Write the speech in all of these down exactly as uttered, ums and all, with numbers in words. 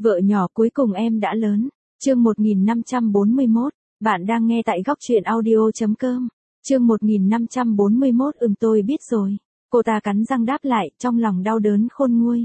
Vợ nhỏ cuối cùng em đã lớn. Chương một nghìn năm trăm bốn mươi mốt. Bạn đang nghe tại góc truyện audio chấm com. Chương một nghìn năm trăm bốn mươi mốt. Ừm tôi biết rồi. Cô ta cắn răng đáp lại, trong lòng đau đớn khôn nguôi.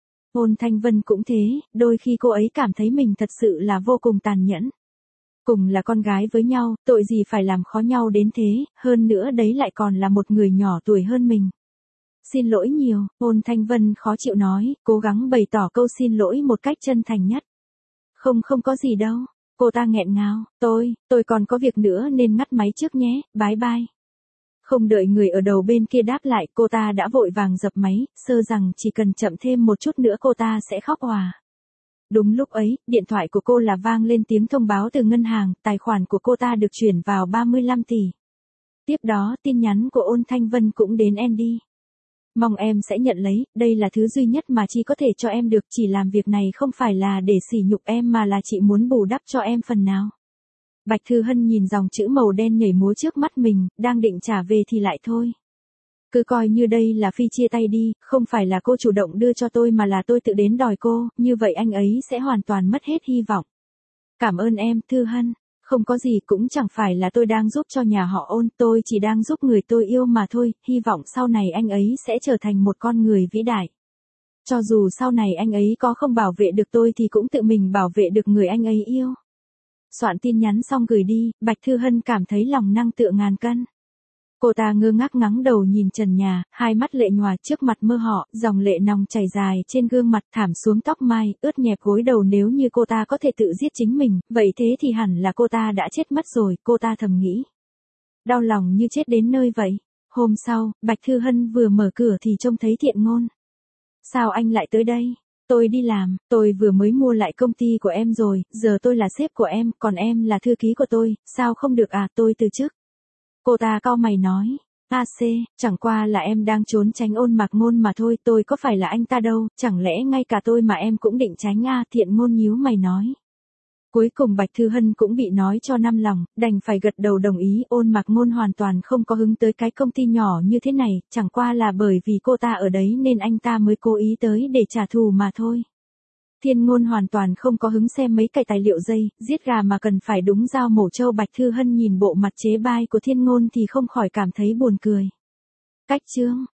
Ôn Thanh Vân cũng thế, đôi khi cô ấy cảm thấy mình thật sự là vô cùng tàn nhẫn. Cùng là con gái với nhau, tội gì phải làm khó nhau đến thế, hơn nữa đấy lại còn là một người nhỏ tuổi hơn mình. Xin lỗi nhiều, Ôn Thanh Vân khó chịu nói, cố gắng bày tỏ câu xin lỗi một cách chân thành nhất. Không không có gì đâu, cô ta nghẹn ngào, tôi, tôi còn có việc nữa nên ngắt máy trước nhé, bye bye. Không đợi người ở đầu bên kia đáp lại, cô ta đã vội vàng dập máy, sơ rằng chỉ cần chậm thêm một chút nữa cô ta sẽ khóc òa. Đúng lúc ấy, điện thoại của cô là vang lên tiếng thông báo từ ngân hàng, tài khoản của cô ta được chuyển vào ba mươi lăm tỷ. Tiếp đó, tin nhắn của Ôn Thanh Vân cũng đến Andy. Mong em sẽ nhận lấy, đây là thứ duy nhất mà chị có thể cho em được, chỉ làm việc này không phải là để sỉ nhục em mà là chị muốn bù đắp cho em phần nào. Bạch Thư Hân nhìn dòng chữ màu đen nhảy múa trước mắt mình, đang định trả về thì lại thôi. Cứ coi như đây là phi chia tay đi, không phải là cô chủ động đưa cho tôi mà là tôi tự đến đòi cô, như vậy anh ấy sẽ hoàn toàn mất hết hy vọng. Cảm ơn em, Thư Hân. Không có gì, cũng chẳng phải là tôi đang giúp cho nhà họ Ôn, tôi chỉ đang giúp người tôi yêu mà thôi, hy vọng sau này anh ấy sẽ trở thành một con người vĩ đại. Cho dù sau này anh ấy có không bảo vệ được tôi thì cũng tự mình bảo vệ được người anh ấy yêu. Soạn tin nhắn xong gửi đi, Bạch Thư Hân cảm thấy lòng năng tựa ngàn cân. Cô ta ngơ ngác ngắng đầu nhìn trần nhà, hai mắt lệ nhòa trước mặt mơ họ, dòng lệ nòng chảy dài trên gương mặt thảm xuống tóc mai, ướt nhẹp gối đầu. Nếu như cô ta có thể tự giết chính mình, vậy thế thì hẳn là cô ta đã chết mất rồi, cô ta thầm nghĩ. Đau lòng như chết đến nơi vậy. Hôm sau, Bạch Thư Hân vừa mở cửa thì trông thấy Thiện Ngôn. Sao anh lại tới đây? Tôi đi làm, tôi vừa mới mua lại công ty của em rồi, giờ tôi là sếp của em, còn em là thư ký của tôi, sao không được à, tôi từ chức. Cô ta cau mày nói, a xê, chẳng qua là em đang trốn tránh Ôn Mạc Ngôn mà thôi, tôi có phải là anh ta đâu, chẳng lẽ ngay cả tôi mà em cũng định tránh à, Thiện Ngôn nhíu mày nói. Cuối cùng Bạch Thư Hân cũng bị nói cho năm lòng, đành phải gật đầu đồng ý. Ôn Mạc Ngôn hoàn toàn không có hứng tới cái công ty nhỏ như thế này, chẳng qua là bởi vì cô ta ở đấy nên anh ta mới cố ý tới để trả thù mà thôi. Thiên Ngôn hoàn toàn không có hứng xem mấy cái tài liệu dây, giết gà mà cần phải đúng dao mổ trâu. Bạch Thư Hân nhìn bộ mặt chế bai của Thiên Ngôn thì không khỏi cảm thấy buồn cười. Cách chương,